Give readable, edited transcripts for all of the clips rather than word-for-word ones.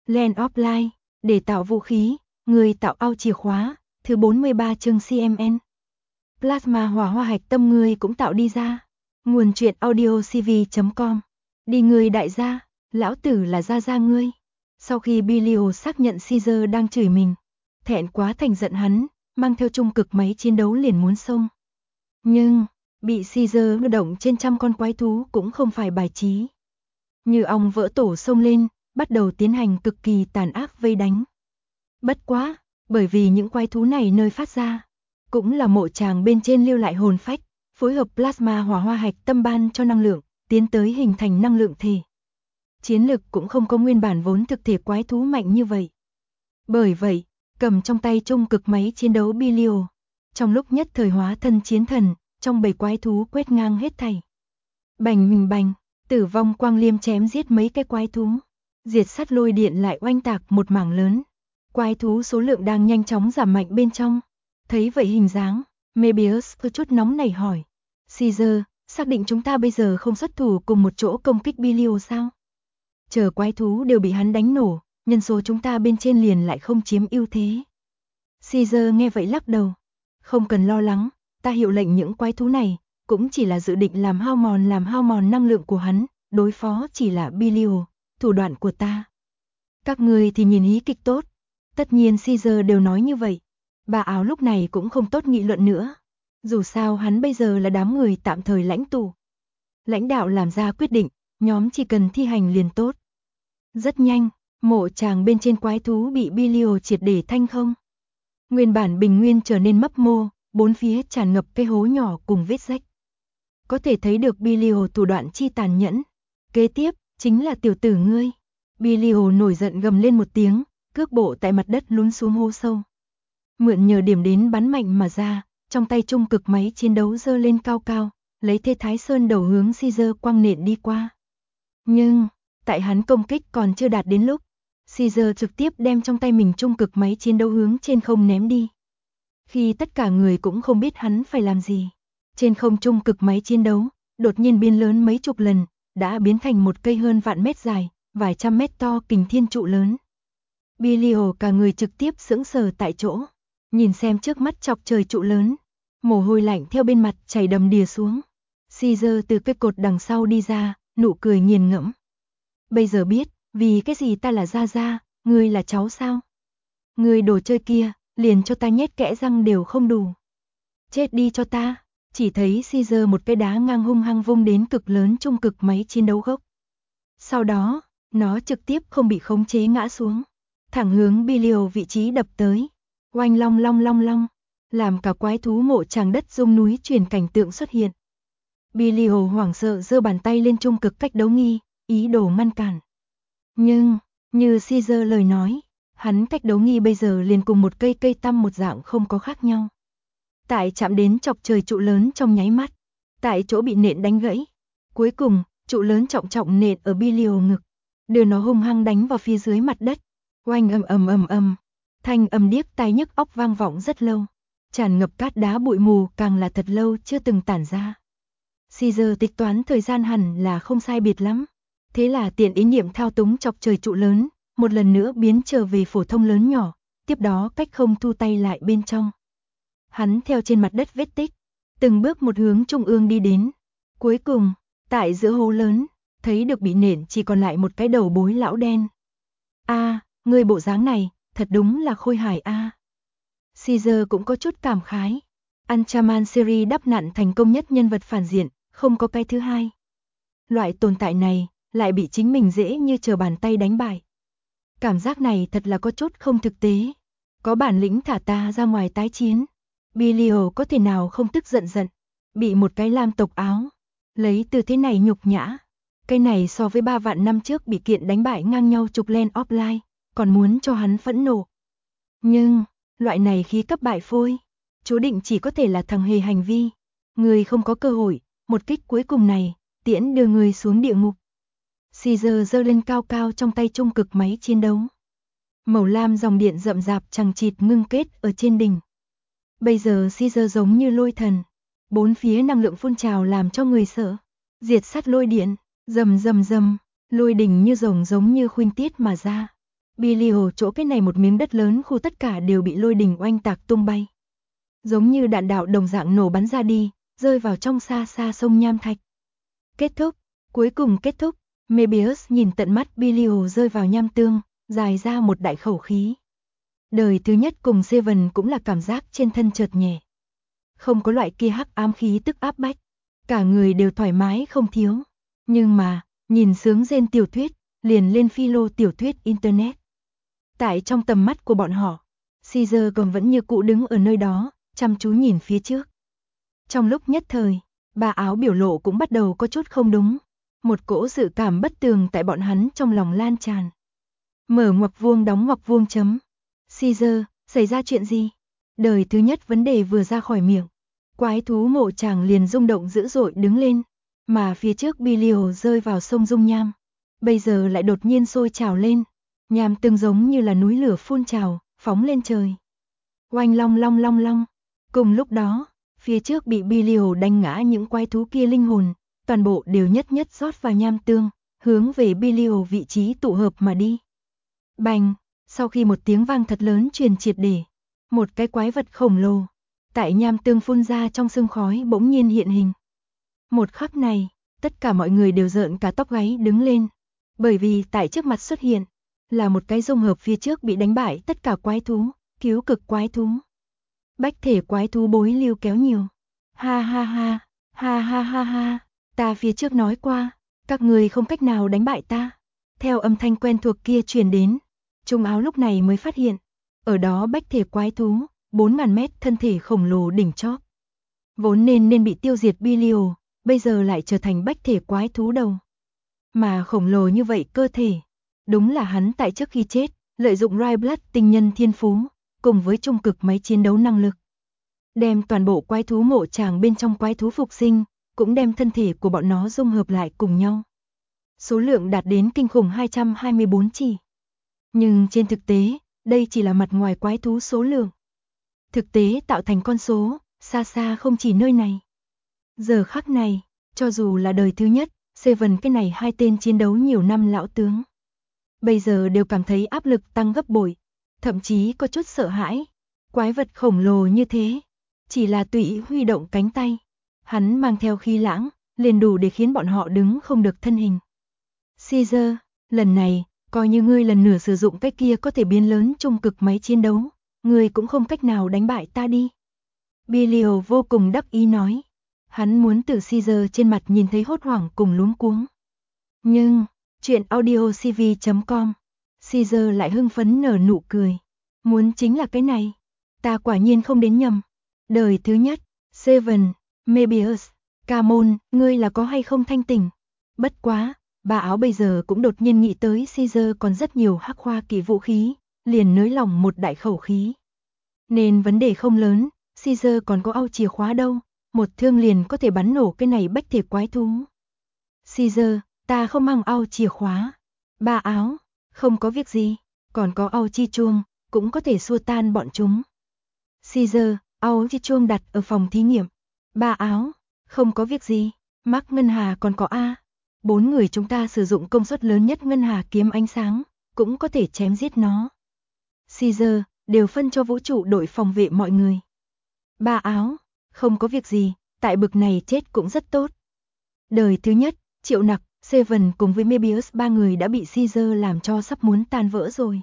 Land of Light, để tạo vũ khí, người tạo ao chìa khóa, thứ 43 chương CMN. Plasma hỏa hoa hạch tâm người cũng tạo đi ra. Nguồn truyện audio cv.com. Đi người đại gia, lão tử là gia gia ngươi. Sau khi Bilio xác nhận Caesar đang chửi mình, thẹn quá thành giận hắn, mang theo trung cực máy chiến đấu liền muốn xông. Nhưng, bị Caesar huy động trên trăm con quái thú cũng không phải bài trí. Như ong vỡ tổ xông lên, bắt đầu tiến hành cực kỳ tàn ác vây đánh. Bất quá, bởi vì những quái thú này nơi phát ra, cũng là mộ tràng bên trên lưu lại hồn phách, phối hợp plasma hỏa hoa hạch tâm ban cho năng lượng, tiến tới hình thành năng lượng thể. Chiến lực cũng không có nguyên bản vốn thực thể quái thú mạnh như vậy. Bởi vậy, cầm trong tay trung cực máy chiến đấu Bilio, trong lúc nhất thời hóa thân chiến thần, trong bầy quái thú quét ngang hết thảy. Bành mình bành, tử vong quang liêm chém giết mấy cái quái thú, diệt sát lôi điện lại oanh tạc một mảng lớn. Quái thú số lượng đang nhanh chóng giảm mạnh bên trong. Thấy vậy hình dáng, Mebius có chút nóng nảy hỏi. Caesar, xác định chúng ta bây giờ không xuất thủ cùng một chỗ công kích Bilio sao? Chờ quái thú đều bị hắn đánh nổ, nhân số chúng ta bên trên liền lại không chiếm ưu thế. Caesar nghe vậy lắc đầu. Không cần lo lắng, ta hiệu lệnh những quái thú này, cũng chỉ là dự định làm hao mòn năng lượng của hắn, đối phó chỉ là Bilio, thủ đoạn của ta. Các người thì nhìn hí kịch tốt. Tất nhiên Caesar đều nói như vậy. Bà áo lúc này cũng không tốt nghị luận nữa. Dù sao hắn bây giờ là đám người tạm thời lãnh tụ. Lãnh đạo làm ra quyết định, nhóm chỉ cần thi hành liền tốt. Rất nhanh, mộ tràng bên trên quái thú bị Bilio triệt để thanh không. Nguyên bản bình nguyên trở nên mấp mô, bốn phía tràn ngập cái hố nhỏ cùng vết rách. Có thể thấy được Bilio thủ đoạn chi tàn nhẫn. Kế tiếp, chính là tiểu tử ngươi. Bilio nổi giận gầm lên một tiếng, cước bộ tại mặt đất lún xuống hố sâu. Mượn nhờ điểm đến bắn mạnh mà ra, trong tay trung cực máy chiến đấu giơ lên cao cao, lấy thế Thái Sơn đầu hướng Caesar quăng nện đi qua. Nhưng, tại hắn công kích còn chưa đạt đến lúc, Caesar trực tiếp đem trong tay mình trung cực máy chiến đấu hướng trên không ném đi. Khi tất cả người cũng không biết hắn phải làm gì, trên không trung cực máy chiến đấu, đột nhiên biến lớn mấy chục lần, đã biến thành một cây hơn vạn mét dài, vài trăm mét to kình thiên trụ lớn. Bilio cả người trực tiếp sững sờ tại chỗ, nhìn xem trước mắt chọc trời trụ lớn, mồ hôi lạnh theo bên mặt chảy đầm đìa xuống. Caesar từ cái cột đằng sau đi ra, nụ cười nghiền ngẫm. Bây giờ biết, vì cái gì ta là gia gia, ngươi là cháu sao? Ngươi đồ chơi kia, liền cho ta nhét kẽ răng đều không đủ. Chết đi cho ta. Chỉ thấy Caesar một cái đá ngang hung hăng vung đến cực lớn trung cực máy chiến đấu gốc. Sau đó, nó trực tiếp không bị khống chế ngã xuống, thẳng hướng Bilio vị trí đập tới. Oanh long long long long, làm cả quái thú mộ tràng đất rung núi chuyển cảnh tượng xuất hiện. Bilio hoảng sợ giơ bàn tay lên trung cực cách đấu nghi, ý đồ ngăn cản. Nhưng, như Caesar lời nói, hắn cách đấu nghi bây giờ liền cùng một cây tăm một dạng không có khác nhau. Tại chạm đến chọc trời trụ lớn trong nháy mắt, tại chỗ bị nện đánh gãy. Cuối cùng, trụ lớn trọng nện ở Bilio ngực, đưa nó hung hăng đánh vào phía dưới mặt đất. Oanh ầm, thanh âm điếc tai nhức óc vang vọng rất lâu, tràn ngập cát đá bụi mù càng là thật lâu chưa từng tản ra. Caesar tính toán thời gian hẳn là không sai biệt lắm, thế là tiện ý niệm thao túng chọc trời trụ lớn, một lần nữa biến trở về phổ thông lớn nhỏ, tiếp đó cách không thu tay lại bên trong. Hắn theo trên mặt đất vết tích, từng bước một hướng trung ương đi đến. Cuối cùng, tại giữa hố lớn, thấy được bị nện chỉ còn lại một cái đầu bối lão đen. Ngươi bộ dáng này, thật đúng là khôi hài a. Caesar cũng có chút cảm khái. Anchaman series đắp nặn thành công nhất nhân vật phản diện, không có cái thứ hai. Loại tồn tại này, lại bị chính mình dễ như trở bàn tay đánh bại. Cảm giác này thật là có chút không thực tế. Có bản lĩnh thả ta ra ngoài tái chiến. Bilio có thể nào không tức giận, bị một cái lam tộc áo lấy từ thế này nhục nhã. Cái này so với 3 vạn năm trước bị kiện đánh bại ngang nhau chục Land of Light, còn muốn cho hắn phẫn nộ. Nhưng, loại này khí cấp bại phôi, chú định chỉ có thể là thằng hề hành vi. Người không có cơ hội, một kích cuối cùng này, tiễn đưa người xuống địa ngục. Caesar giơ lên cao cao trong tay trung cực máy chiến đấu. Màu lam dòng điện rậm rạp chằng chịt ngưng kết ở trên đỉnh. Bây giờ Caesar giống như lôi thần, bốn phía năng lượng phun trào làm cho người sợ. Diệt sát lôi điện, rầm, lôi đỉnh như rồng giống như khuynh tiết mà ra. Bilio chỗ cái này một miếng đất lớn khu tất cả đều bị lôi đình oanh tạc tung bay. Giống như đạn đạo đồng dạng nổ bắn ra đi, rơi vào trong xa xa sông nham thạch. Kết thúc, cuối cùng kết thúc, Mebius nhìn tận mắt Bilio rơi vào nham tương, dài ra một đại khẩu khí. Đời thứ nhất cùng Seven cũng là cảm giác trên thân chợt nhẹ. Không có loại kia hắc ám khí tức áp bách, cả người đều thoải mái không thiếu. Nhưng mà, nhìn sướng rên tiểu thuyết, liền lên philo tiểu thuyết internet. Tại trong tầm mắt của bọn họ, Caesar còn vẫn như cũ đứng ở nơi đó, chăm chú nhìn phía trước. Trong lúc nhất thời, bà áo biểu lộ cũng bắt đầu có chút không đúng. Một cỗ dự cảm bất tường tại bọn hắn trong lòng lan tràn. Mở ngoặc vuông đóng ngoặc vuông chấm. Caesar, xảy ra chuyện gì? Đời thứ nhất vấn đề vừa ra khỏi miệng. Quái thú mộ chàng liền rung động dữ dội đứng lên. Mà phía trước Bilio rơi vào sông dung nham. Bây giờ lại đột nhiên sôi trào lên. Nham tương giống như là núi lửa phun trào, phóng lên trời. Oanh long long long long. Cùng lúc đó, phía trước bị Bilio đánh ngã những quái thú kia linh hồn, toàn bộ đều nhất nhất rót vào nham tương, hướng về Bilio vị trí tụ hợp mà đi. Bành, sau khi một tiếng vang thật lớn truyền triệt để, một cái quái vật khổng lồ, tại nham tương phun ra trong sương khói bỗng nhiên hiện hình. Một khắc này, tất cả mọi người đều rợn cả tóc gáy đứng lên, bởi vì tại trước mặt xuất hiện, là một cái dung hợp phía trước bị đánh bại tất cả quái thú, cứu cực quái thú. Bách thể quái thú bối lưu kéo nhiều. Ha ha ha, ha ha ha ha, ta phía trước nói qua, các người không cách nào đánh bại ta. Theo âm thanh quen thuộc kia truyền đến, Trung Áo lúc này mới phát hiện, ở đó bách thể quái thú, 4.000 mét thân thể khổng lồ đỉnh chóp. Vốn nên bị tiêu diệt Bilio, bây giờ lại trở thành bách thể quái thú đầu. Mà khổng lồ như vậy cơ thể, đúng là hắn tại trước khi chết, lợi dụng Rai Blood tinh nhân thiên phú, cùng với trung cực máy chiến đấu năng lực. Đem toàn bộ quái thú mộ tràng bên trong quái thú phục sinh, cũng đem thân thể của bọn nó dung hợp lại cùng nhau. Số lượng đạt đến kinh khủng 224 chỉ. Nhưng trên thực tế, đây chỉ là mặt ngoài quái thú số lượng. Thực tế tạo thành con số, xa xa không chỉ nơi này. Giờ khắc này, cho dù là đời thứ nhất, Seven cái này hai tên chiến đấu nhiều năm lão tướng. Bây giờ đều cảm thấy áp lực tăng gấp bội, thậm chí có chút sợ hãi. Quái vật khổng lồ như thế, chỉ là tùy ý huy động cánh tay, hắn mang theo khí lãng, liền đủ để khiến bọn họ đứng không được thân hình. Caesar, lần này, coi như ngươi lần nửa sử dụng cái kia có thể biến lớn trung cực máy chiến đấu, ngươi cũng không cách nào đánh bại ta đi. Bilio vô cùng đắc ý nói. Hắn muốn từ Caesar trên mặt nhìn thấy hốt hoảng cùng luống cuống. Nhưng, chuyện audiocv.com, Caesar lại hưng phấn nở nụ cười. Muốn chính là cái này. Ta quả nhiên không đến nhầm. Đời thứ nhất, Seven, Mebius, Camon, ngươi là có hay không thanh tỉnh? Bất quá, bà áo bây giờ cũng đột nhiên nghĩ tới Caesar còn rất nhiều hắc khoa kỳ vũ khí, liền nới lỏng một đại khẩu khí. Nên vấn đề không lớn, Caesar còn có ao chìa khóa đâu, một thương liền có thể bắn nổ cái này bách thể quái thú. Caesar, ta không mang ao chìa khóa. Bà áo, không có việc gì, còn có ao chi chuông, cũng có thể xua tan bọn chúng. Caesar, ao chi chuông đặt ở phòng thí nghiệm. Bà áo, không có việc gì, Mark ngân hà còn có A. 4 người chúng ta sử dụng công suất lớn nhất ngân hà kiếm ánh sáng, cũng có thể chém giết nó. Caesar, đều phân cho vũ trụ đội phòng vệ mọi người. Bà áo, không có việc gì, tại bực này chết cũng rất tốt. Đời thứ nhất, Triệu Nặc, Seven cùng với Mebius ba người đã bị Caesar làm cho sắp muốn tan vỡ rồi.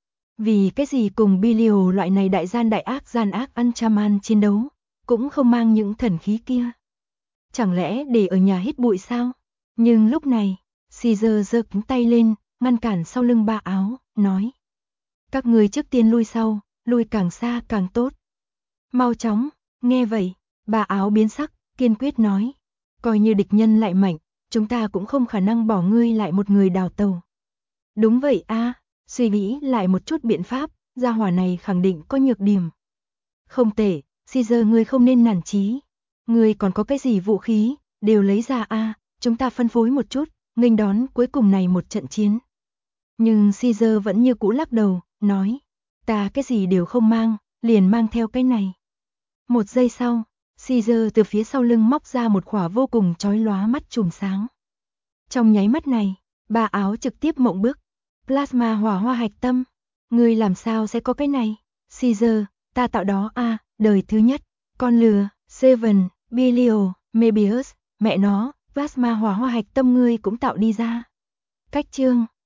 Vì cái gì cùng Bilio loại này đại gian đại ác gian ác Anchaman chiến đấu, cũng không mang những thần khí kia. Chẳng lẽ để ở nhà hít bụi sao? Nhưng lúc này, Caesar giơ cánh tay lên, ngăn cản sau lưng bà áo, nói. Các người trước tiên lui sau, lui càng xa càng tốt. Mau chóng, nghe vậy, bà áo biến sắc, kiên quyết nói. Coi như địch nhân lại mạnh, chúng ta cũng không khả năng bỏ ngươi lại một người đào tàu. Đúng vậy a, suy nghĩ lại một chút biện pháp, gia hỏa này khẳng định có nhược điểm. Không tệ, Caesar ngươi không nên nản chí. Ngươi còn có cái gì vũ khí, đều lấy ra a, chúng ta phân phối một chút, nghênh đón cuối cùng này một trận chiến. Nhưng Caesar vẫn như cũ lắc đầu, nói, ta cái gì đều không mang, liền mang theo cái này. Một giây sau, Caesar từ phía sau lưng móc ra một khỏa vô cùng chói lóa mắt chùm sáng. Trong nháy mắt này, bà áo trực tiếp mộng bức. Plasma hỏa hoa hạch tâm. Ngươi làm sao sẽ có cái này? Caesar, ta tạo đó à, đời thứ nhất. Con lừa, Seven, Bilio, Mebius, mẹ nó, plasma hỏa hoa hạch tâm ngươi cũng tạo đi ra. Cách chương